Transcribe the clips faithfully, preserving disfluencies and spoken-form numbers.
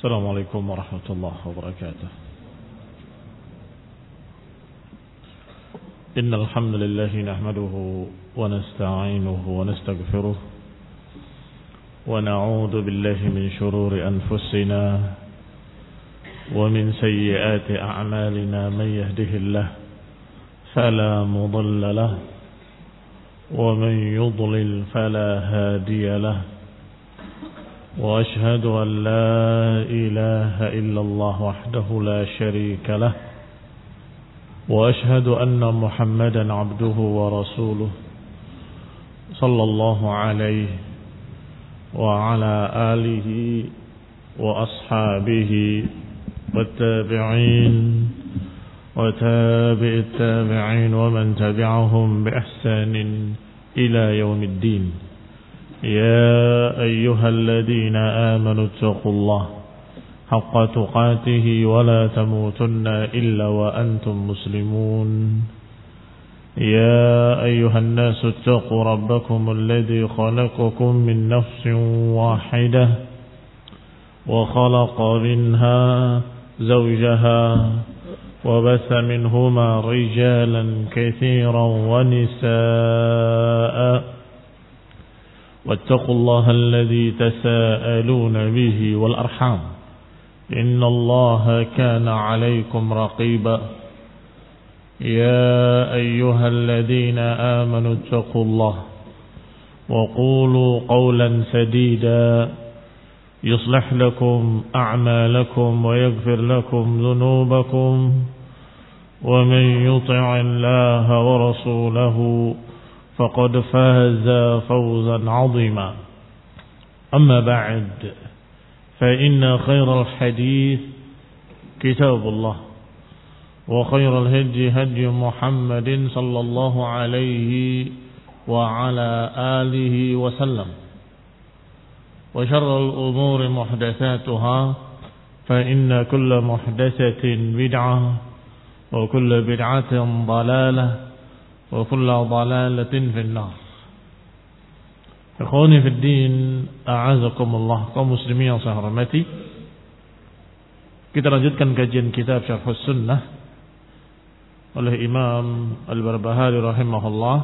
السلام عليكم ورحمة الله وبركاته. إن الحمد لله نحمده ونستعينه ونستغفره ونعوذ بالله من شرور أنفسنا ومن سيئات أعمالنا. من يهده الله فلا مضل له ومن يضلل فلا هادي له. وأشهد أن لا إله إلا الله وحده لا شريك له. وأشهد أن محمدا عبده ورسوله صلى الله عليه وعلى آله وأصحابه والتابعين وتابع التابعين ومن تبعهم بإحسان إلى يوم الدين. يا أيها الذين آمنوا اتقوا الله حق تقاته ولا تموتن إلا وأنتم مسلمون. يا أيها الناس اتقوا ربكم الذي خلقكم من نفس واحدة وخلق منها زوجها وبث منهما رجالا كثيرا ونساء. واتقوا الله الذي تساءلون به والأرحام إن الله كان عليكم رقيبا. يا أيها الذين آمنوا اتقوا الله وقولوا قولا سديدا يصلح لكم أعمالكم ويغفر لكم ذنوبكم. ومن يطع الله ورسوله فقد فاز فوزا عظيما. أما بعد فإن خير الحديث كتاب الله وخير الهدي هدي محمد صلى الله عليه وعلى آله وسلم. وشر الأمور محدثاتها فإن كل محدثة بدعة وكل بدعة ضلالة وكل ضلالة في النار. Ikhwani fi din, a'azakumullah, kaum muslimin yang saya hormati. Kita lanjutkan kajian kitab Syarh Sunnah oleh Imam Al-Barbahari rahimahullah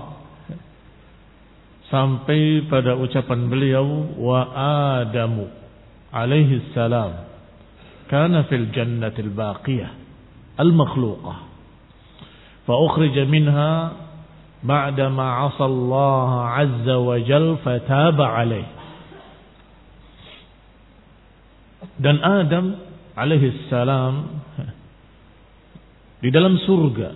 sampai pada ucapan beliau, wa Adamu alaihi salam kana fil jannatil baqiyah al-makhluqah fa ukhrija minha ba'dama 'asa Allah 'azza wa jalla fataba 'alaihi. Dan Adam alaihi salam di dalam surga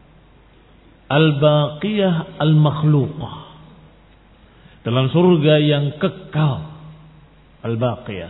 al-baqiyah al-makhluqah, dalam surga yang kekal, al-baqiyah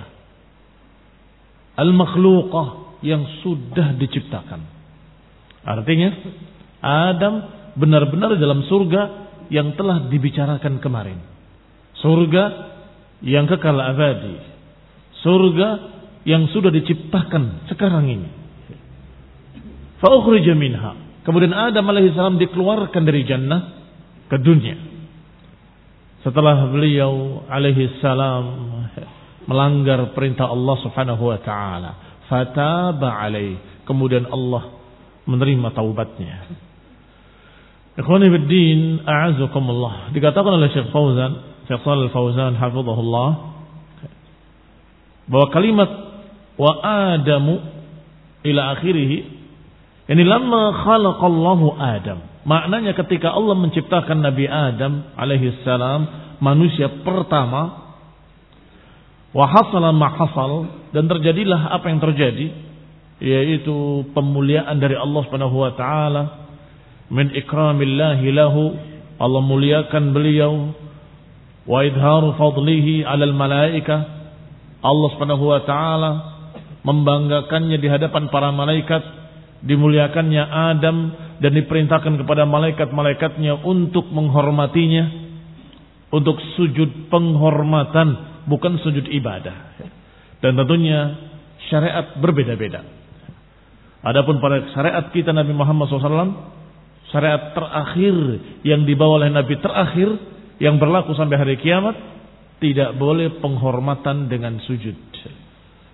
al-makhluqah yang sudah diciptakan. Artinya Adam benar-benar dalam surga yang telah dibicarakan kemarin. Surga yang kekal abadi. Surga yang sudah diciptakan sekarang ini. Fa ukhrija minha. Kemudian Adam alaihissalam dikeluarkan dari jannah ke dunia. Setelah beliau alaihissalam melanggar perintah Allah subhanahu wa ta'ala. Fataba alaih. Kemudian Allah menerima taubatnya. Ikhwani fiddin, a'azakumullah. Dikatakan oleh Syekh Fauzan, Syekh Shalih Fauzan hafizahullah, bahwa kalimat wa Adamu ila akhirih ini lamma khalaqallahu Adam. Maknanya ketika Allah menciptakan Nabi Adam alaihi salam, manusia pertama, wa hasala ma hasal, dan terjadilah apa yang terjadi, yaitu pemuliaan dari Allah Subhanahu wa taala. Min ikramillahi lahu, Allah muliakan beliau. Wa idharu fadlihi alal malaika, Allah subhanahu wa ta'ala membanggakannya di hadapan para malaikat. Dimuliakannya Adam dan diperintahkan kepada malaikat-malaikatnya untuk menghormatinya, untuk sujud penghormatan, bukan sujud ibadah. Dan tentunya syariat berbeda-beda. Adapun pada syariat kita Nabi Muhammad shallallahu alaihi wasallam, syariat terakhir yang dibawa oleh Nabi terakhir yang berlaku sampai hari kiamat, tidak boleh penghormatan dengan sujud.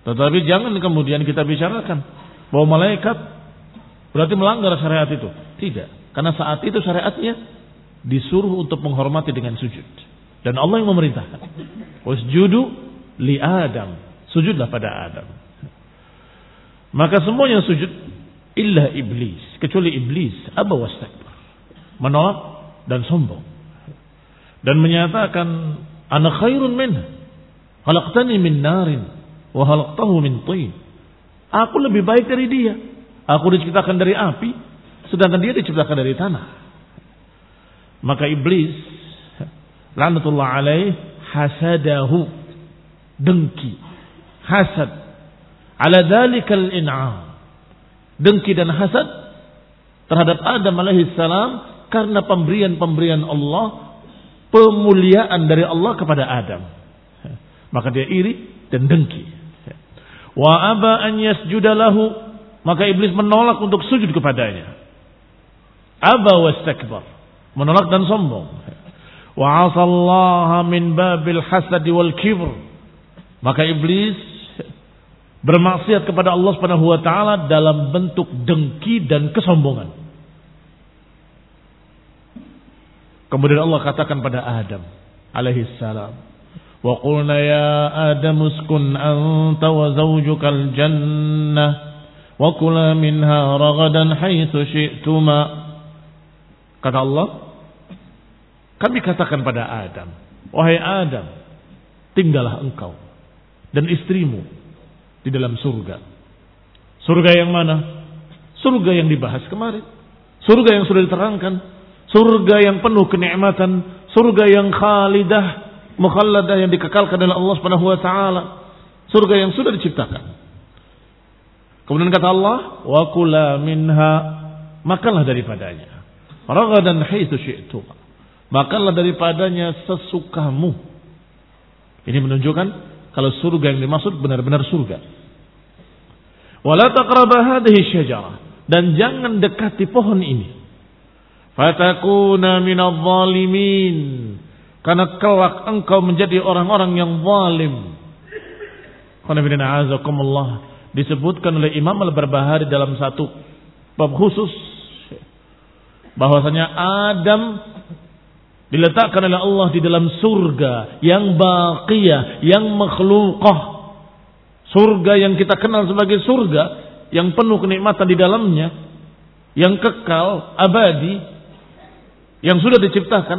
Tetapi jangan kemudian kita bicarakan bahwa malaikat berarti melanggar syariat itu. Tidak. Karena saat itu syariatnya disuruh untuk menghormati dengan sujud. Dan Allah yang memerintahkan. Wasjudu li Adam. Sujudlah pada Adam. Maka semuanya sujud illa iblis, kecuali iblis aba wastakbar, menolak dan sombong dan menyatakan ana khairun minhu khalaqtani min narin wa khalaqtahu min tin. Aku lebih baik dari dia. Aku diciptakan dari api sedangkan dia diciptakan dari tanah. Maka iblis laknatullah alaih hasadahu, dengki, hasad ala dzalikal in'am, dengki dan hasad terhadap Adam alaihi salam karena pemberian-pemberian Allah, pemuliaan dari Allah kepada Adam. Maka dia iri dan dengki. Wa aba an yasjuda lahu, maka iblis menolak untuk sujud kepadanya. Aba wastakbar, menolak dan sombong. Wa asallaha min babil hasad wal kibr, maka iblis bermaksiat kepada Allah Subhanahu wa taala dalam bentuk dengki dan kesombongan. Kemudian Allah katakan pada Adam alaihi salam, "Wa qulna ya Adam uskun anta wa zawjukal jannah wa kula minha ragadan haitsu syi'tuma." Kata Allah, kami katakan pada Adam, "Wahai Adam, tinggallah engkau dan istrimu di dalam surga." Surga yang mana? Surga yang dibahas kemarin. Surga yang sudah diterangkan. Surga yang penuh kenikmatan. Surga yang khalidah, mukhalladah, yang dikekalkan oleh Allah Subhanahu wa taala. Surga yang sudah diciptakan. Kemudian kata Allah, "Wa kula minha", makanlah daripadanya. Ragadan haitsu syi'tum. Makanlah daripadanya sesukamu. Ini menunjukkan kalau surga yang dimaksud benar-benar surga. Wala taqraba hadhihi syajarah, dan jangan dekati pohon ini. Fatakuna minadh dhalimin, karena kelak engkau menjadi orang-orang yang zalim. Qanabina azakumullah, disebutkan oleh Imam Al-Barbahari dalam satu bab khusus bahwasanya Adam diletakkan oleh Allah di dalam surga yang baqiyah, yang makhluqah. Surga yang kita kenal sebagai surga yang penuh kenikmatan di dalamnya, yang kekal, abadi, yang sudah diciptakan.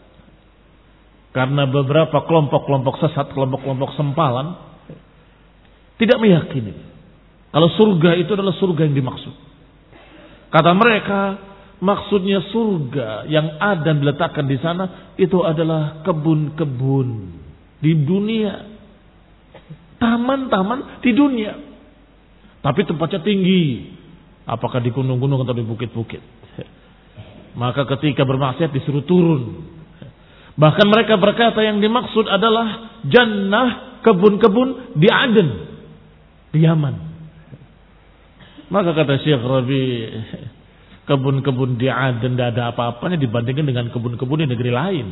Karena beberapa kelompok-kelompok sesat, kelompok-kelompok sempalan tidak meyakini kalau surga itu adalah surga yang dimaksud. Kata mereka, maksudnya surga yang Adam diletakkan di sana itu adalah kebun-kebun di dunia, taman-taman di dunia, tapi tempatnya tinggi. Apakah di gunung-gunung atau di bukit-bukit? Maka ketika bermaksiat disuruh turun. Bahkan mereka berkata yang dimaksud adalah jannah, kebun-kebun di Aden, di Yaman. Maka kata Syekh Rabi, kebun-kebun di Aden tidak ada apa-apanya dibandingkan dengan kebun-kebun di negeri lain.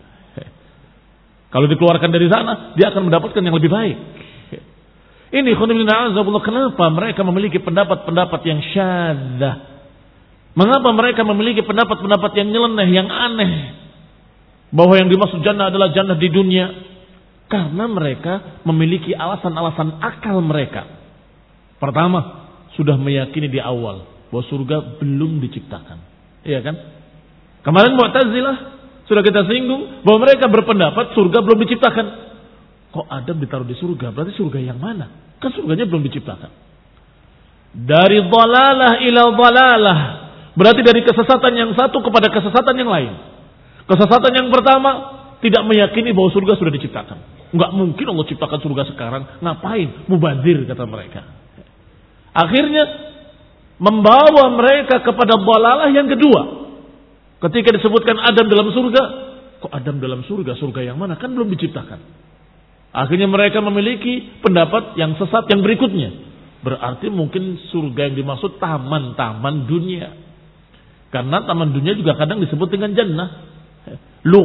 Kalau dikeluarkan dari sana, dia akan mendapatkan yang lebih baik. Ini khonibina azabullah, kenapa mereka memiliki pendapat-pendapat yang syadzah? Mengapa mereka memiliki pendapat-pendapat yang nyeleneh, yang aneh? Bahwa yang dimaksud jannah adalah jannah di dunia. Karena mereka memiliki alasan-alasan akal mereka. Pertama, sudah meyakini di awal bahwa surga belum diciptakan. Iya kan? Kemarin Mu'tazilah sudah kita singgung bahwa mereka berpendapat surga belum diciptakan. Kok Adam ditaruh di surga? Berarti surga yang mana? Kan surganya belum diciptakan. Dari dhalalah ila dhalalah, berarti dari kesesatan yang satu kepada kesesatan yang lain. Kesesatan yang pertama, tidak meyakini bahwa surga sudah diciptakan. Enggak mungkin Allah ciptakan surga sekarang. Ngapain? Mubazir, kata mereka. Akhirnya membawa mereka kepada dhalalah yang kedua. Ketika disebutkan Adam dalam surga, kok Adam dalam surga? Surga yang mana? Kan belum diciptakan. Akhirnya mereka memiliki pendapat yang sesat yang berikutnya. Berarti mungkin surga yang dimaksud taman-taman dunia. Karena taman dunia juga kadang disebut dengan jannah.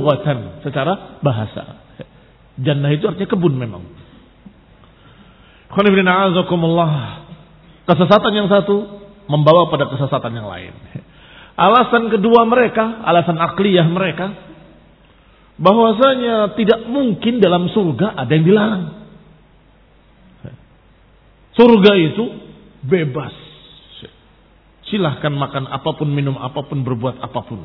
Lughatan, secara bahasa. Jannah itu artinya kebun memang. Kesesatan yang satu membawa pada kesesatan yang lain. Alasan kedua mereka, alasan akliyah mereka, bahwasanya tidak mungkin dalam surga ada yang dilarang. Surga itu bebas. Silahkan makan apapun, minum apapun, berbuat apapun.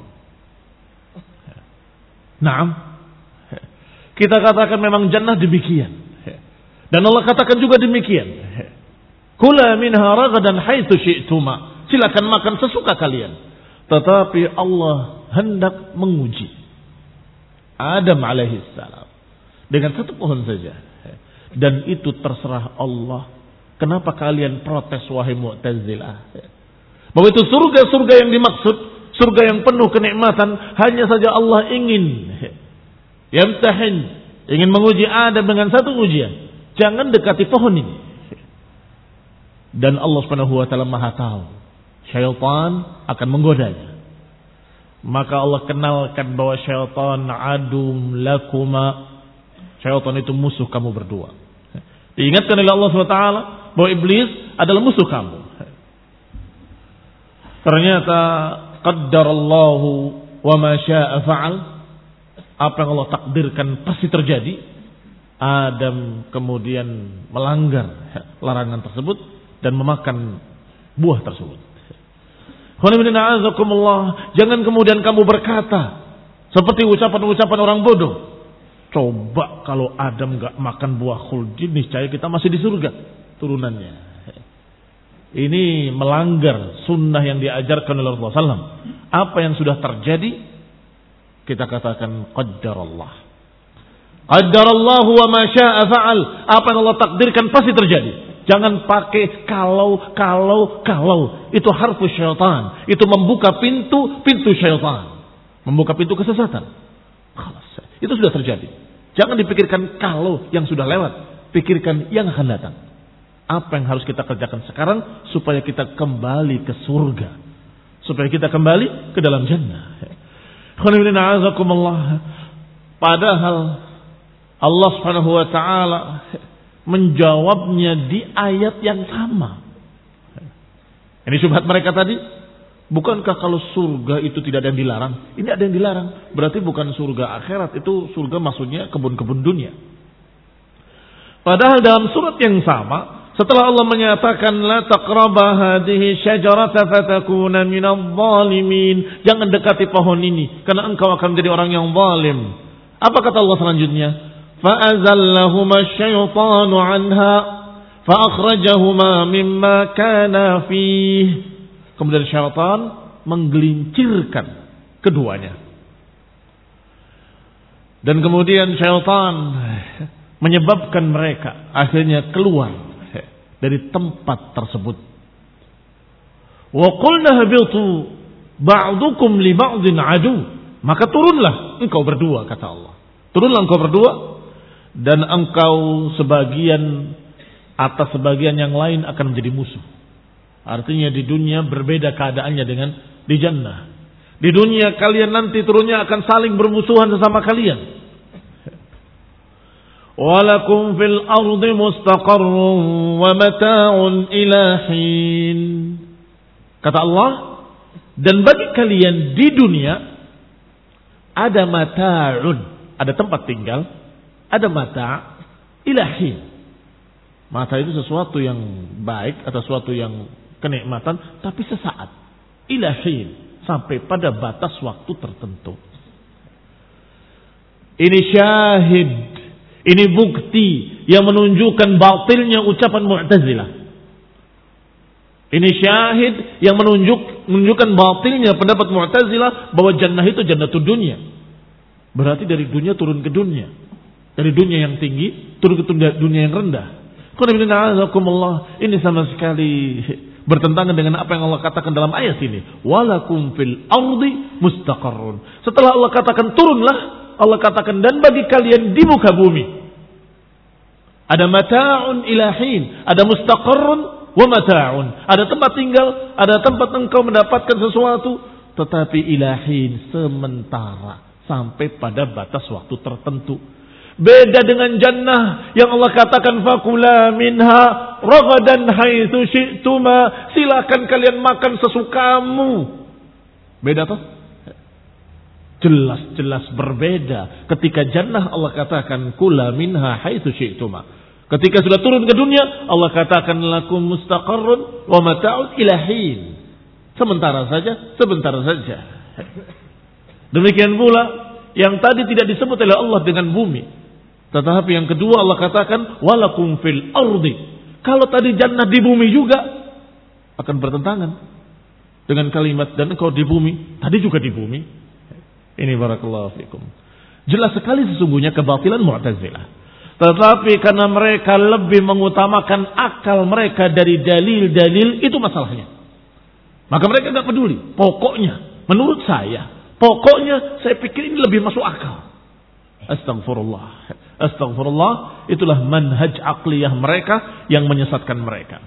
Naam. Kita katakan memang jannah demikian. Dan Allah katakan juga demikian. Kula minha ragadan haitsu syi'tuma. Silakan makan sesuka kalian. Tetapi Allah hendak menguji Adam alaihi salam dengan satu pohon saja. Dan itu terserah Allah. Kenapa kalian protes wahai Mu'tazilah? Bahwa itu surga-surga yang dimaksud, surga yang penuh kenikmatan, hanya saja Allah ingin yamtahin, ingin menguji Adam dengan satu ujian. Jangan dekati pohon ini. Dan Allah Subhanahu wa taala Maha tahu. Syaitan akan menggodanya. Maka Allah kenalkan bahwa syaitan adum lakuma. Syaitan itu musuh kamu berdua. Diingatkan oleh Allah subhanahu wa taala bahwa iblis adalah musuh kamu. Ternyata qaddarallahu wa ma syaa fa'al. Apa yang Allah takdirkan pasti terjadi. Adam kemudian melanggar larangan tersebut dan memakan buah tersebut. Jangan kemudian kamu berkata seperti ucapan-ucapan orang bodoh. Coba kalau Adam gak makan buah khuldi, niscaya kita masih di surga turunannya. Ini melanggar sunnah yang diajarkan oleh Rasulullah shallallahu alaihi wasallam. Apa yang sudah terjadi kita katakan qaddarallah. Qaddarallahu wa ma syaa fa'al. Apa yang Allah takdirkan pasti terjadi. Jangan pakai kalau, kalau, kalau. Itu harfu syaitan. Itu membuka pintu, pintu syaitan. Membuka pintu kesesatan. Itu sudah terjadi. Jangan dipikirkan kalau yang sudah lewat. Pikirkan yang akan datang. Apa yang harus kita kerjakan sekarang supaya kita kembali ke surga. Supaya kita kembali ke dalam jannah. Padahal Allah Subhanahu wa taala menjawabnya di ayat yang sama. Ini syubhat mereka tadi. Bukankah kalau surga itu tidak ada yang dilarang? Ini ada yang dilarang. Berarti bukan surga akhirat. Itu surga maksudnya kebun-kebun dunia. Padahal dalam surat yang sama, setelah Allah menyatakan la taqraba hadhihi syajarata fatakuna minadh dhalimin. Jangan dekati pohon ini karena engkau akan menjadi orang yang zalim. Apa kata Allah selanjutnya? فَأَزَلَّهُمَا الشَّيْطَانُ عَنْهَا فَأَخْرَجَهُمَا مِمَّا كَانَا فِيهِ. Kemudian syaitan menggelincirkan keduanya. Dan kemudian syaitan menyebabkan mereka akhirnya keluar dari tempat tersebut. وَقُلْنَا هَبِطُوا بَعْضُكُمْ لِبَعْضٍ عَدُوٌّ. Maka turunlah engkau berdua, kata Allah. Turunlah engkau berdua. Dan engkau sebagian atas sebagian yang lain akan menjadi musuh. Artinya di dunia berbeda keadaannya dengan di jannah. Di dunia kalian nanti turunnya akan saling bermusuhan sesama kalian. Walakum fil ardi mustaqarrun wa mata'un ila hin. Kata Allah, dan bagi kalian di dunia ada mata'un, ada tempat tinggal. Ada mata ilahi. Mata itu sesuatu yang baik atau sesuatu yang kenikmatan, tapi sesaat. Ilahi. Sampai pada batas waktu tertentu. Ini syahid. Ini bukti yang menunjukkan batilnya ucapan Mu'tazilah. Ini syahid yang menunjuk, menunjukkan batilnya pendapat Mu'tazilah bahwa jannah itu jannatul dunia. Berarti dari dunia turun ke dunia. Dari dunia yang tinggi turun ke dunia yang rendah. Ini sama sekali bertentangan dengan apa yang Allah katakan dalam ayat ini. Walakum fil ardi mustaqarrun. Setelah Allah katakan turunlah, Allah katakan dan bagi kalian di muka bumi ada mata'un ilahin, ada mustaqarrun wa mata'un. Ada tempat tinggal, ada tempat engkau mendapatkan sesuatu, tetapi ilahin sementara sampai pada batas waktu tertentu. Beda dengan jannah yang Allah katakan fakula minha ragadan haitsu syi'tuma, silakan kalian makan sesukamu. Beda toh? Jelas-jelas berbeda. Ketika jannah Allah katakan kula minha haitsu syi'tuma. Ketika sudah turun ke dunia Allah katakan lakum mustaqarrun wa mata'un ila hin. Sementara saja, sebentar saja. Demikian pula yang tadi tidak disebut oleh Allah dengan bumi. Tetapi yang kedua Allah katakan walakum fil ardi. Kalau tadi jannah di bumi juga akan bertentangan dengan kalimat dan engkau di bumi, tadi juga di bumi. Ini barakallahu fikum. Jelas sekali sesungguhnya kebatilan Mu'tazilah. Tetapi karena mereka lebih mengutamakan akal mereka dari dalil-dalil, itu masalahnya. Maka mereka enggak peduli. Pokoknya menurut saya, pokoknya saya pikir ini lebih masuk akal. Astagfirullah. Astagfirullah. Itulah manhaj aqliyah mereka yang menyesatkan mereka.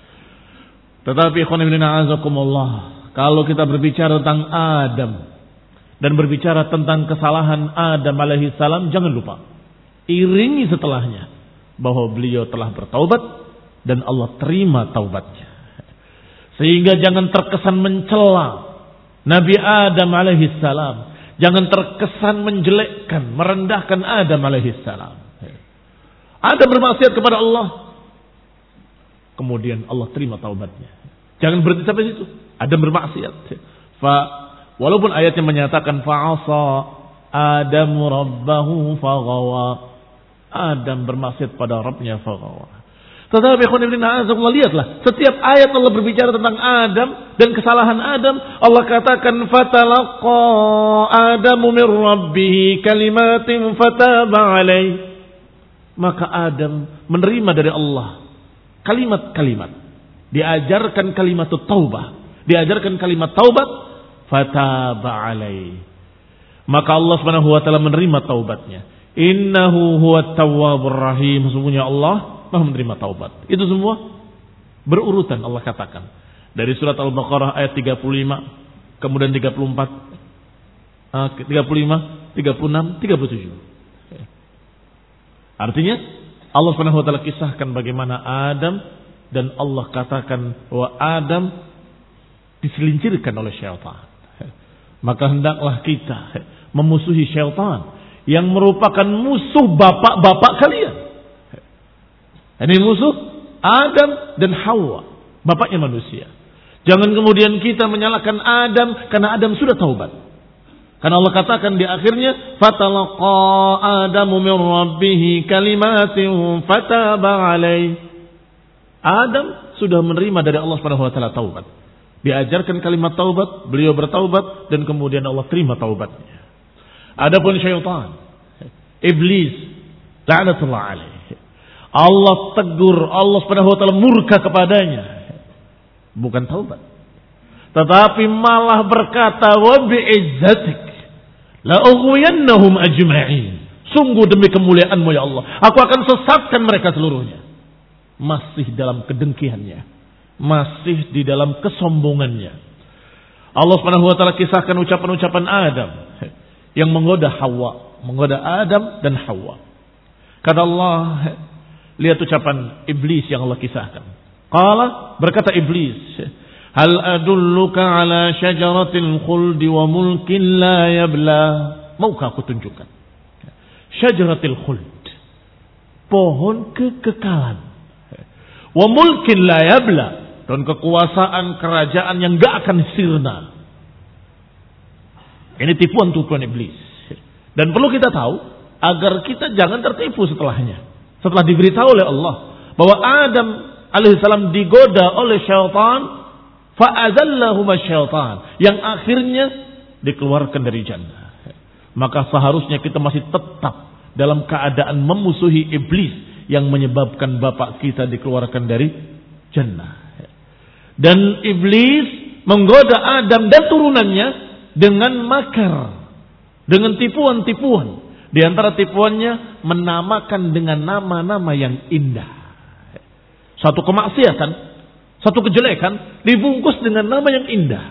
Tetapi ikhwan fillah azakumullah, kalau kita berbicara tentang Adam dan berbicara tentang kesalahan Adam alaihi salam, jangan lupa iringi setelahnya bahwa beliau telah bertaubat dan Allah terima taubatnya. Sehingga jangan terkesan mencela Nabi Adam alaihi salam. Jangan terkesan menjelekkan, merendahkan Adam alaihi salam. Adam bermaksiat kepada Allah, kemudian Allah terima taubatnya. Jangan berhenti sampai situ. Adam bermaksiat. Fa walaupun ayatnya menyatakan fa'asa Adamu rabbahu faghawa. Adam bermaksiat pada Rabbnya faghawa. Tetapi Allah lihatlah, setiap ayat Allah berbicara tentang Adam dan kesalahan Adam, Allah katakan fatalaqa Adamu min rabbih kalimatin fataba alaih. Maka Adam menerima dari Allah kalimat-kalimat. Diajarkan kalimat taubah, diajarkan kalimat taubat, fataba alaih. Maka Allah Subhanahu wa taala menerima taubatnya. Innahu huwat tawwabur rahim. Sesungguhnya Allah Maha menerima taubat. Itu semua berurutan Allah katakan. Dari surat Al-Baqarah ayat tiga puluh lima, kemudian tiga puluh empat, tiga puluh lima, tiga puluh enam, tiga puluh tujuh. Artinya Allah Subhanahu wa taala kisahkan bagaimana Adam dan Allah katakan bahwa Adam diselincirkan oleh syaitan. Maka hendaklah kita memusuhi syaitan yang merupakan musuh bapak-bapak kalian. Ini musuh Adam dan Hawa, bapaknya manusia. Jangan kemudian kita menyalahkan Adam karena Adam sudah taubat. Karena Allah katakan di akhirnya fatalaqa Adamu min rabbih kalimatin fataba alaih. Adam sudah menerima dari Allah Subhanahu wa taala taubat. Diajarkan kalimat taubat, beliau bertaubat dan kemudian Allah terima taubatnya. Adapun syaitan, iblis, la'natullah alaih. Allah tegur, Allah Subhanahu wa taala murka kepadanya. Bukan taubat. Tetapi malah berkata wa bi'izzatik la ughwiyannahum ajma'in. Sungguh demi kemuliaanmu ya Allah, aku akan sesatkan mereka seluruhnya. Masih dalam kedengkiannya, masih di dalam kesombongannya. Allah Subhanahu wa taala kisahkan ucapan-ucapan Adam yang menggoda Hawa, menggoda Adam dan Hawa. Kata Allah, lihat ucapan iblis yang Allah kisahkan. Qala, berkata iblis, hal adulluka ala syajaratil khuldi wa mulkin la yabla. Maukah aku tunjukkan syajaratil khuld, pohon kekekalan, wa mulkin la yabla, dan kekuasaan kerajaan yang gak akan sirna. Ini tipuan-tipuan iblis. Dan perlu kita tahu agar kita jangan tertipu setelahnya. Setelah diberitahu oleh Allah bahwa Adam alaihissalam digoda oleh syaitan, fa'azallahuma syaitan, yang akhirnya dikeluarkan dari jannah. Maka seharusnya kita masih tetap dalam keadaan memusuhi iblis yang menyebabkan bapak kita dikeluarkan dari jannah. Dan iblis menggoda Adam dan turunannya dengan makar, dengan tipuan-tipuan. Di antara tipuannya menamakan dengan nama-nama yang indah. Satu kemaksiatan, satu kejelekan dibungkus dengan nama yang indah.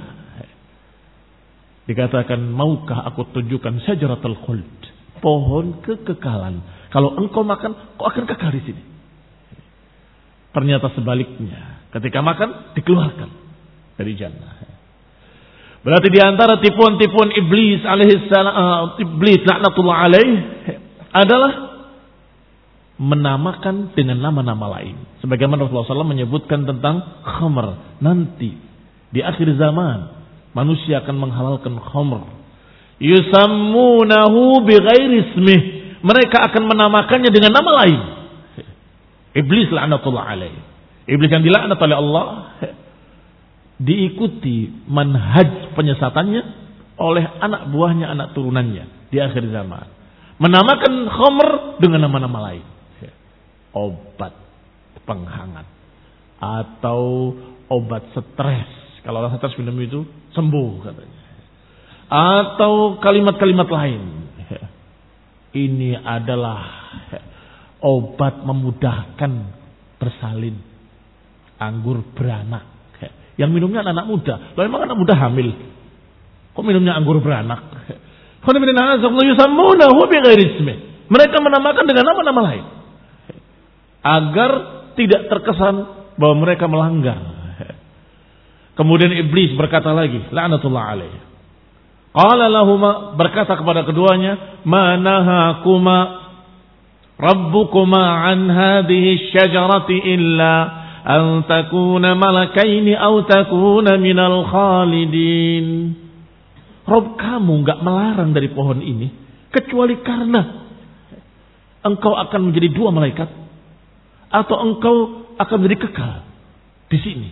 Dikatakan, maukah aku tunjukkan syajaratul khuld, pohon kekekalan. Kalau engkau makan, kau akan kekal di sini. Ternyata sebaliknya, ketika makan dikeluarkan dari jannah. Berarti di antara tipuan-tipuan iblis alaihissalam, uh, iblis laknatullah alaih adalah menamakan dengan nama-nama lain. Sebagaimana Rasulullah shallallahu alaihi wasallam menyebutkan tentang khamr. Nanti di akhir zaman manusia akan menghalalkan khamr. Yusammunahu bighairi ismih. Mereka akan menamakannya dengan nama lain. Iblis laknatullah alaih. Iblis yang dilaknat oleh Allah diikuti manhaj penyesatannya oleh anak buahnya, anak turunannya di akhir zaman. Menamakan khamr dengan nama-nama lain. Obat penghangat atau obat stres. Kalau orang stres minum itu sembuh katanya. Atau kalimat-kalimat lain. Ini adalah obat memudahkan bersalin. Anggur beranak. Yang minumnya anak-anak muda. Loh emang anak muda hamil? Kok minumnya anggur beranak? Mereka menamakan dengan nama-nama lain. Agar tidak terkesan bahwa mereka melanggar. Kemudian iblis berkata lagi, la'natullah alaih. Qala lahuma, berkata kepada keduanya, ma nahakuma rabbukuma an hadhihi syajarati illa an takuna malakaini aw takuna minal khalidin. Rabb kamu enggak melarang dari pohon ini kecuali karena engkau akan menjadi dua malaikat atau engkau akan menjadi kekal di sini.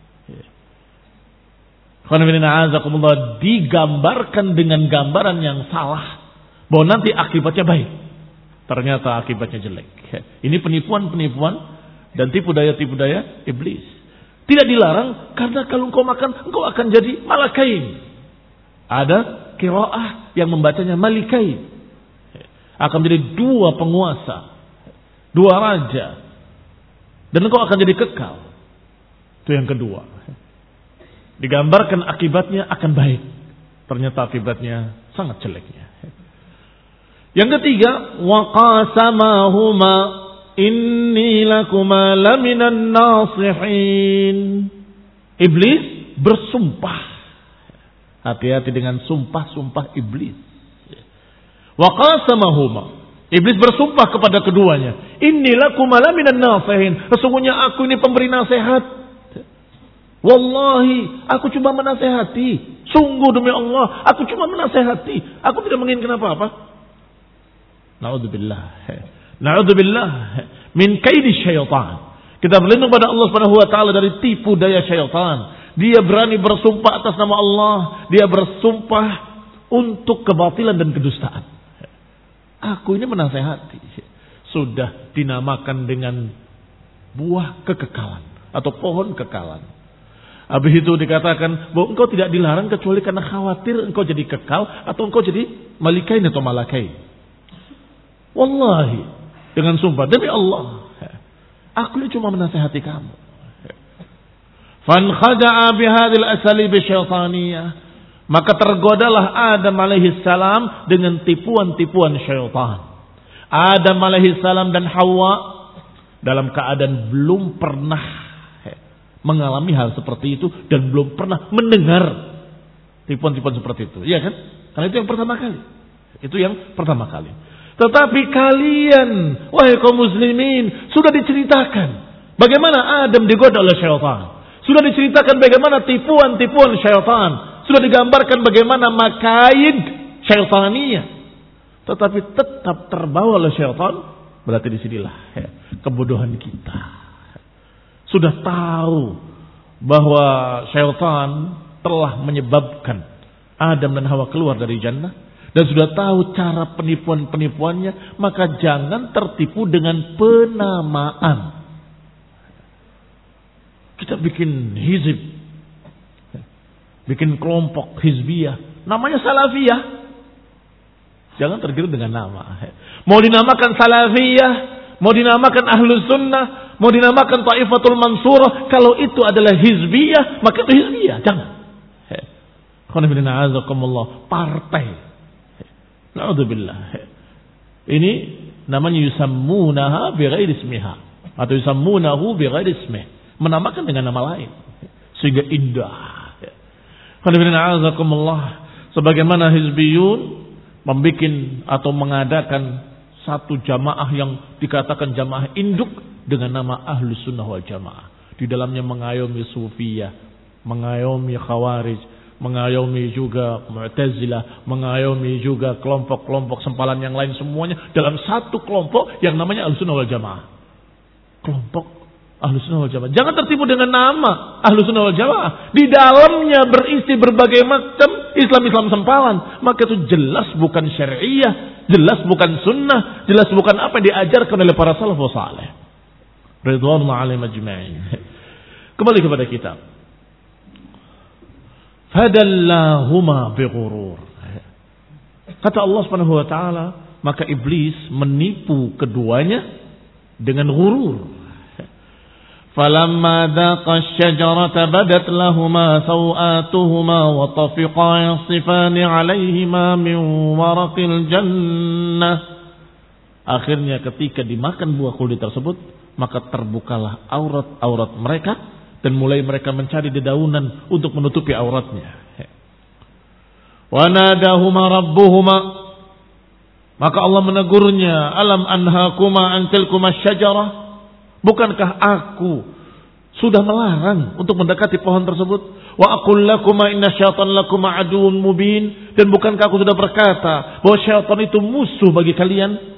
Digambarkan dengan gambaran yang salah bahwa nanti akibatnya baik, ternyata akibatnya jelek. Ini penipuan-penipuan dan tipu daya-tipu daya iblis. Tidak dilarang karena kalau engkau makan engkau akan jadi malakain. Ada qiraah yang membacanya malikain. Akan menjadi dua penguasa, dua raja, dan engkau akan jadi kekal. Itu yang kedua. Digambarkan akibatnya akan baik, ternyata akibatnya sangat jeleknya. Yang ketiga, wa qasamahuma inni lakuma laminan nasihin. Iblis bersumpah. Hati-hati dengan sumpah-sumpah iblis. Wa qasamahuma. Iblis bersumpah kepada keduanya, inni lakuma laminan nasihin. Sesungguhnya aku ini pemberi nasihat. Wallahi, aku cuma menasehati. Sungguh demi Allah, aku cuma menasehati. Aku tidak menginginkan apa-apa. Na'udzubillah. Na'udzubillah min kaidi syaitan. Kita berlindung pada Allah Subhanahu wa taala dari tipu daya syaitan. Dia berani bersumpah atas nama Allah, dia bersumpah untuk kebatilan dan kedustaan. Aku ini menasehati. Sudah dinamakan dengan buah kekekalan atau pohon kekekalan. Habis itu dikatakan bahwa engkau tidak dilarang kecuali karena khawatir engkau jadi kekal atau engkau jadi malikain atau malakain. Wallahi, dengan sumpah demi Allah, aku ini cuma menasihati kamu. Fan khada'a bihadhil asalib syaitaniyah, maka tergodalah Adam alaihi salam dengan tipuan-tipuan syaitan. Adam alaihi salam dan Hawa dalam keadaan belum pernah mengalami hal seperti itu dan belum pernah mendengar tipuan-tipuan seperti itu. Iya kan? Karena itu yang pertama kali. Itu yang pertama kali. Tetapi kalian, wahai kaum muslimin, sudah diceritakan bagaimana Adam digoda oleh syaitan. Sudah diceritakan bagaimana tipuan-tipuan syaitan. Sudah digambarkan bagaimana makaid syaitaniyah. Tetapi tetap terbawa oleh syaitan. Berarti disinilah ya, kebodohan kita. Sudah tahu bahwa syaitan telah menyebabkan Adam dan Hawa keluar dari jannah. Dan sudah tahu cara penipuan-penipuannya. Maka jangan tertipu dengan penamaan. Kita bikin hizib. Bikin kelompok hizbiyah. Namanya salafiyah. Jangan tergiur dengan nama. Mau dinamakan salafiyah. Mau dinamakan ahlus sunnah. Mau dinamakan Taifatul Mansurah, kalau itu adalah hizbiyah, maka itu hizbiyah. Jangan. Partai. Na'udzubillah. Ini namanya yusammunaha bighairi ismiha atau yusammunahu bighairi ismih, menamakan dengan nama lain sehingga indah. Sebagaimana hizbiyun membuat atau mengadakan satu jamaah yang dikatakan jamaah induk dengan nama Ahlus Sunnah wal Jamaah. Di dalamnya mengayomi Sufiyah, mengayomi Khawarij, mengayomi juga Mu'tazilah, mengayomi juga kelompok-kelompok sempalan yang lain, semuanya dalam satu kelompok yang namanya Ahlus Sunnah wal Jamaah. Kelompok Ahlus Sunnah wal Jamaah. Jangan tertipu dengan nama Ahlus Sunnah wal Jamaah. Di dalamnya berisi berbagai macam Islam-Islam sempalan. Maka itu jelas bukan syariah, jelas bukan sunnah, jelas bukan apa yang diajarkan oleh para salafus saleh. Ridwanullah alaihim ajma'in. Kembali kepada kitab. Fadallahuma bighurur. Kata Allah Subhanahu wa taala, maka iblis menipu keduanya dengan ghurur. Falamma daqa asy-syajarata badat lahumā sawātuhumā wa tafiqā yaṣifāni 'alayhimā min waraqil jannah. Akhirnya ketika dimakan buah kuldi tersebut, maka terbukalah aurat-aurat mereka dan mulai mereka mencari dedaunan untuk menutupi auratnya. Wa nadahuma rabbuhuma, maka Allah menegurnya, alam anhakuma an tilkuma asy-syajarah, bukankah aku sudah melarang untuk mendekati pohon tersebut? Wa aqul lakuma inna syaitan lakuma aduwwun mubin, dan bukankah aku sudah berkata bahwa syaitan itu musuh bagi kalian?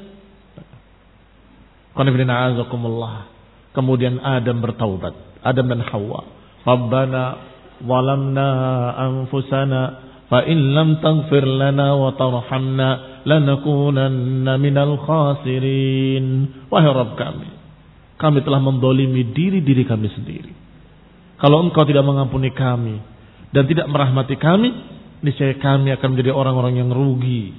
Kemudian Adam bertaubat, Adam dan Hawa. Rabbana zalamna anfusana fa in lam taghfir lana wa tarhamna lanakunanna minal khasirin. Wahai Rabb kami, kami telah mendolimi diri-diri kami sendiri. Kalau engkau tidak mengampuni kami dan tidak merahmati kami, niscaya kami akan menjadi orang-orang yang rugi.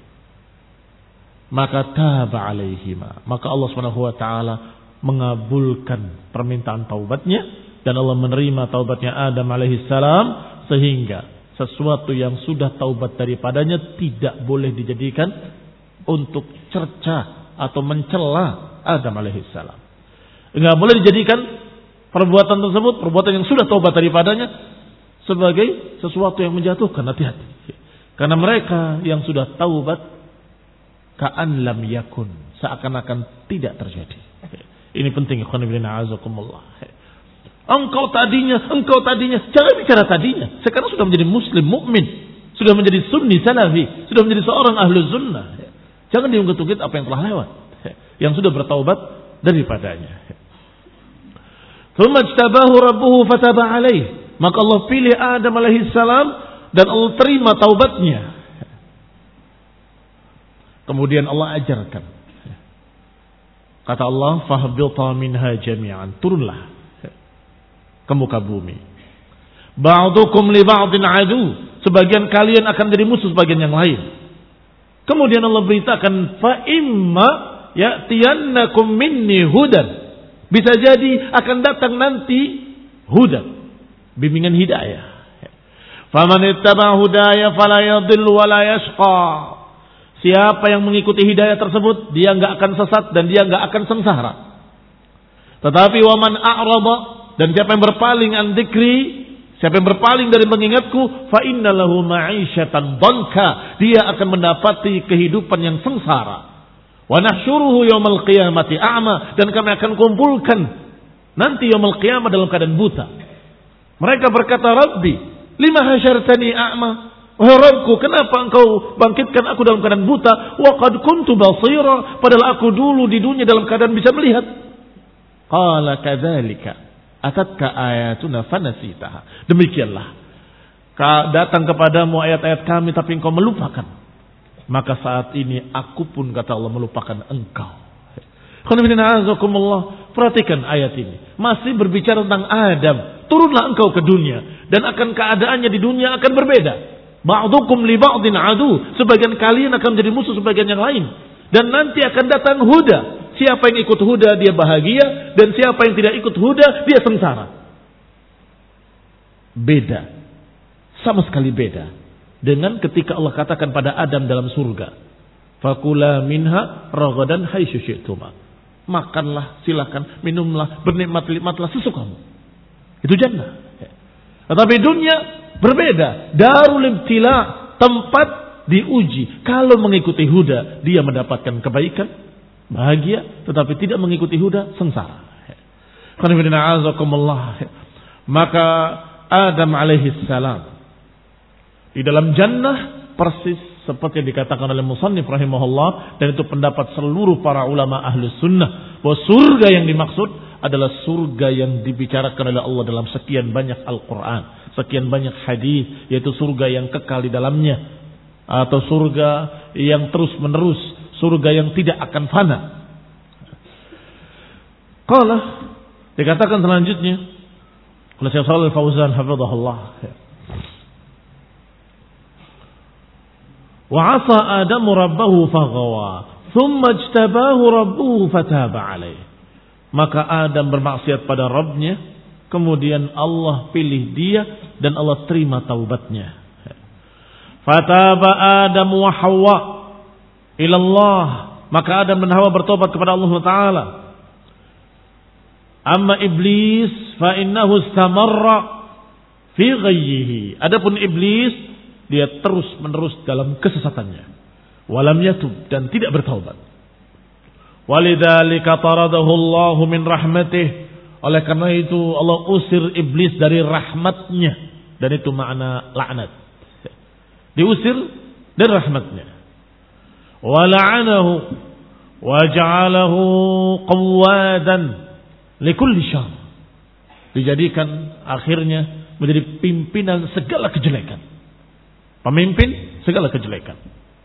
Maka taba alaihima, maka Allah Subhanahu wa taala mengabulkan permintaan taubatnya, dan Allah menerima taubatnya Adam alaihi salam, sehingga sesuatu yang sudah taubat daripadanya tidak boleh dijadikan untuk cerca atau mencela Adam alaihi salam. Enggak boleh dijadikan perbuatan tersebut, perbuatan yang sudah taubat daripadanya, sebagai sesuatu yang menjatuhkan. Hati-hati. Karena mereka yang sudah taubat ka'an lam yakun, seakan-akan tidak terjadi. Ini penting, ikhwan fillah azakumullah. Engkau tadinya, engkau tadinya, jangan bicara tadinya. Sekarang sudah menjadi muslim, mukmin, sudah menjadi sunni salafi, sudah menjadi seorang ahlu sunnah. Jangan diungkit-ungkit apa yang telah lewat, yang sudah bertaubat daripadanya. Tsumma ijtabahu rabbuhu fataba alaih, maka Allah pilih Adam alaihi salam dan Allah terima taubatnya. Kemudian Allah ajarkan. Kata Allah, fahbita minha jami'an, turunlah ke muka bumi. Ba'dukum li ba'din adu, sebagian kalian akan jadi musuh sebagian yang lain. Kemudian Allah beritakan, fa imma ya'tiyannakum minni hudan, bisa jadi akan datang nanti hudan, bimbingan hidayah. Faman ittaba hudaya fala yadhillu wa la yashqa. Siapa yang mengikuti hidayah tersebut, dia enggak akan sesat dan dia enggak akan sengsara. Tetapi waman a'rada, dan siapa yang berpaling an dzikri, siapa yang berpaling dari mengingatku, fa innalahu ma'isyatan dhanka, dia akan mendapati kehidupan yang sengsara. Wa nahsyuruhu yaumil qiyamati a'ma, dan kami akan kumpulkan nanti yaumil qiyamah dalam keadaan buta. Mereka berkata, Rabbi, lima hasyartani a'ma? Wahai Rabbku, kenapa engkau bangkitkan aku dalam keadaan buta? Wa qad kuntu basira, padahal aku dulu di dunia dalam keadaan bisa melihat. Qala kadzalika atatka ayatuna fanasitaha. Demikianlah, datang kepadamu ayat-ayat kami tapi engkau melupakan. Maka saat ini aku pun, kata Allah, melupakan engkau. Perhatikan ayat ini, masih berbicara tentang Adam. Turunlah engkau ke dunia, dan akan keadaannya di dunia akan berbeda. Ba'dukum li ba'din adu, sebagian kalian akan menjadi musuh sebagian yang lain, dan nanti akan datang huda. Siapa yang ikut huda dia bahagia, dan siapa yang tidak ikut huda dia sengsara. Beda, sama sekali beda dengan ketika Allah katakan pada Adam dalam surga, Fakula minha ragadan haitsu syi'tuma. Makanlah, silakan, minumlah, bernikmat-nikmatlah sesukamu. Itu jannah. Tetapi dunia berbeda. Darul ibtila, tempat diuji. Kalau mengikuti huda, dia mendapatkan kebaikan, bahagia. Tetapi tidak mengikuti huda, sengsara. Maka Adam alaihi salam di dalam jannah persis seperti yang dikatakan oleh musannif rahimahullah, dan itu pendapat seluruh para ulama ahlus sunnah, bahwa surga yang dimaksud adalah surga yang dibicarakan oleh Allah dalam sekian banyak Al-Quran, sekian banyak hadis, yaitu surga yang kekal di dalamnya, atau surga yang terus menerus, surga yang tidak akan fana. Qala, dikatakan selanjutnya oleh Syekh Shalih Al-Fauzan hafizahullah, wa 'asa Adamu rabbahu faghawa thumma ijtabahu rabbuhu fataba alaihi. Maka Adam bermaksiat pada Rabbnya, kemudian Allah pilih dia dan Allah terima taubatnya. Fataba Adam wa Hawa ila Allah, maka Adam dan Hawa bertobat kepada Allah Taala. Amma iblis fa innahu istamarra fi ghayyihi. Adapun iblis, dia terus menerus dalam kesesatannya. Walam yatub, dan tidak bertaubat. Walidzalika taradahu Allah min rahmatih. Oleh karena itu Allah usir iblis dari rahmatnya, dan itu makna laknat. Diusir dari rahmatnya. Wa la'anahu wa ja'alahu qawadan likulli syarr. Dijadikan akhirnya menjadi pimpinan segala kejelekan. Pemimpin segala kejelekan.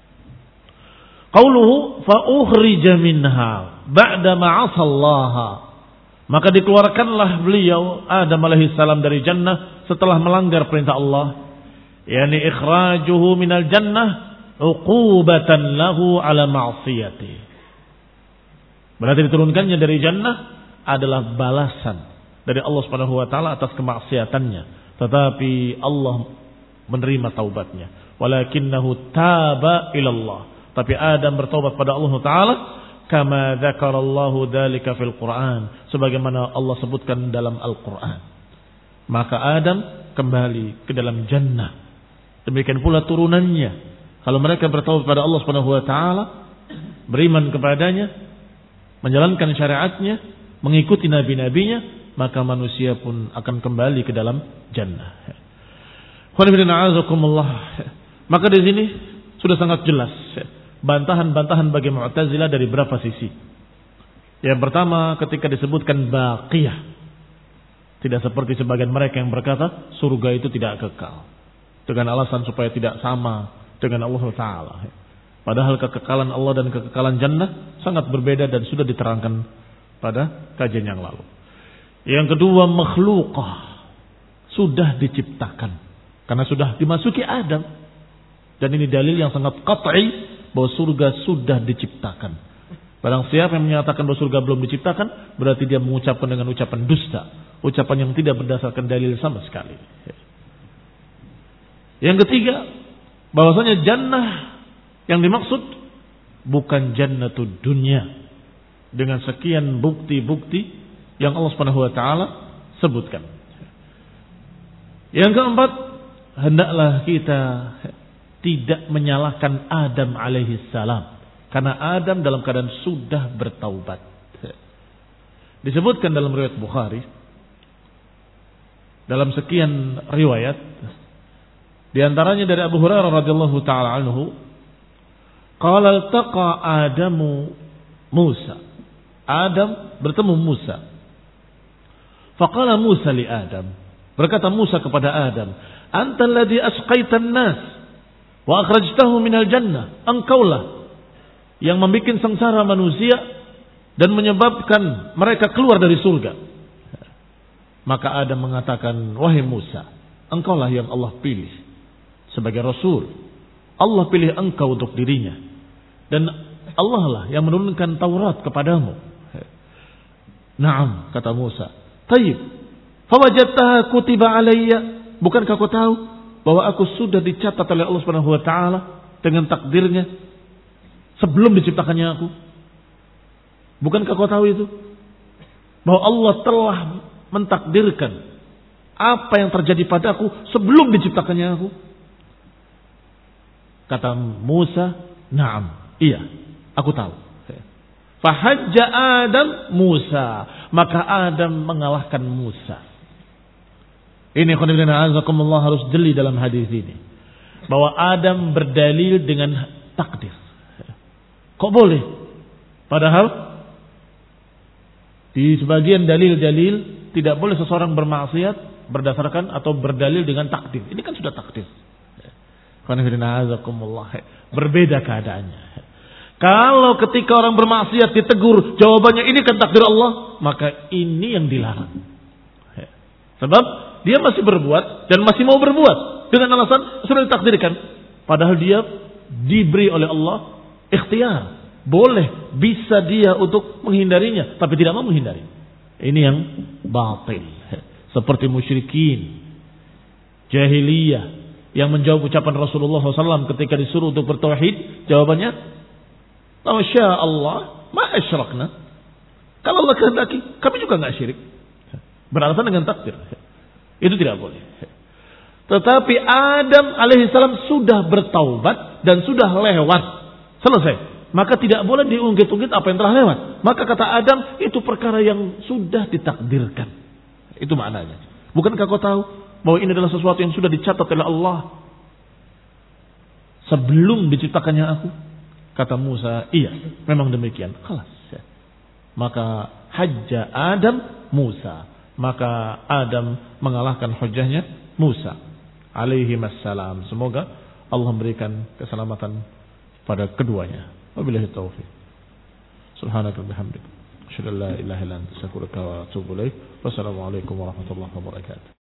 Qauluhu fa ukhrija minha ba'da ma 'asallaha. Maka dikeluarkanlah beliau Adam alaihi salam dari jannah setelah melanggar perintah Allah. Yani ikhrajuhu minal jannah uqubatan lahu ala ma'siyati. Berarti diturunkannya dari jannah adalah balasan dari Allah Subhanahu wa taala atas kemaksiatannya, tetapi Allah menerima taubatnya. Walakinnahu taba ila Allah. Tapi Adam bertaubat pada Allah Taala, kama dzakarallahu dzalika fil Quran, sebagaimana Allah sebutkan dalam Al-Quran. Maka Adam kembali ke dalam jannah. Demikian pula turunannya. Kalau mereka bertaubat pada Allah Subhanahu wa taala, beriman kepadanya, menjalankan syariatnya, mengikuti nabi-nabinya, maka manusia pun akan kembali ke dalam jannah. Maka di sini sudah sangat jelas bantahan-bantahan bagi Mu'tazilah dari berapa sisi. Yang pertama, ketika disebutkan baqiyah, tidak seperti sebagian mereka yang berkata surga itu tidak kekal, dengan alasan supaya tidak sama dengan Allah Ta'ala. Padahal kekekalan Allah dan kekekalan jannah sangat berbeda dan sudah diterangkan pada kajian yang lalu. Yang kedua, makhlukah, sudah diciptakan karena sudah dimasuki Adam. Dan ini dalil yang sangat qat'i bahwa surga sudah diciptakan. Barang siapa yang menyatakan bahwa surga belum diciptakan, berarti dia mengucapkan dengan ucapan dusta, ucapan yang tidak berdasarkan dalil sama sekali. Yang ketiga, bahwasanya jannah yang dimaksud bukan jannatud dunya, dengan sekian bukti-bukti yang Allah Subhanahu wa taala sebutkan. Yang keempat, hendaklah kita tidak menyalahkan Adam alaihi salam, karena Adam dalam keadaan sudah bertaubat. Disebutkan dalam riwayat Bukhari, dalam sekian riwayat, di antaranya dari Abu Hurairah radhiyallahu taala anhu, qala altaqa Adamu Musa. Adam bertemu Musa. Faqala Musa li Adam. Berkata Musa kepada Adam, "Anta alladhi asqaitan nas wa akhrajtahu minal jannah." Engkaulah yang membuat sengsara manusia dan menyebabkan mereka keluar dari surga. Maka Adam mengatakan, "Wahai Musa, engkaulah yang Allah pilih sebagai rasul. Allah pilih engkau untuk dirinya, dan Allah lah yang menurunkan Taurat kepadamu." "Na'am," kata Musa. "Tayyib, fawajadtaha kutiba alayya." Bukankah kau tahu bahwa aku sudah dicatat oleh Allah Subhanahu wa taala dengan takdirnya? sebelum diciptakannya aku? Bukankah kau tahu itu? Bahwa Allah telah mentakdirkan apa yang terjadi padaku sebelum diciptakannya aku. Kata Musa, "Na'am, iya, aku tahu." Fahajja Adam Musa, maka Adam mengalahkan Musa. Ini khonibina azakumullah harus jeli dalam hadis ini, bahwa Adam berdalil dengan takdir. Kok boleh? Padahal di sebagian dalil-dalil tidak boleh seseorang bermaksiat berdasarkan atau berdalil dengan takdir. Ini kan sudah takdir. Khonibina azakumullah, berbeda keadaannya. Kalau ketika orang bermaksiat ditegur, jawabannya ini kan takdir Allah, maka ini yang dilarang. Sebab dia masih berbuat dan masih mau berbuat dengan alasan sudah ditakdirkan. Padahal dia diberi oleh Allah ikhtiar. Boleh, bisa dia untuk menghindarinya, tapi tidak mau menghindari. Ini yang batil. Seperti musyrikin jahiliyah yang menjawab ucapan Rasulullah shallallahu alaihi wasallam ketika disuruh untuk bertauhid, jawabannya, Masya Allah, ma asyrakna. Kalau Allah kehendaki, kami juga nggak syirik. Beralasan dengan takdir. Itu tidak boleh. Tetapi Adam alaihissalam sudah bertaubat dan sudah lewat, selesai. Maka tidak boleh diungkit-ungkit apa yang telah lewat. Maka kata Adam, itu perkara yang sudah ditakdirkan. Itu maknanya. Bukankah kau tahu bahwa ini adalah sesuatu yang sudah dicatat oleh Allah sebelum diciptakannya aku? Kata Musa, iya, memang demikian. Kelas. Maka hajja Adam Musa. Maka Adam mengalahkan hujahnya Musa alaihi wassalam. Semoga Allah memberikan keselamatan pada keduanya. Wabillahi taufiq. Subhanaka bihamdik. Asyhadu an la ilaha illa anta astaghfiruka wa atubu ilaik. Wassalamualaikum warahmatullahi wabarakatuh.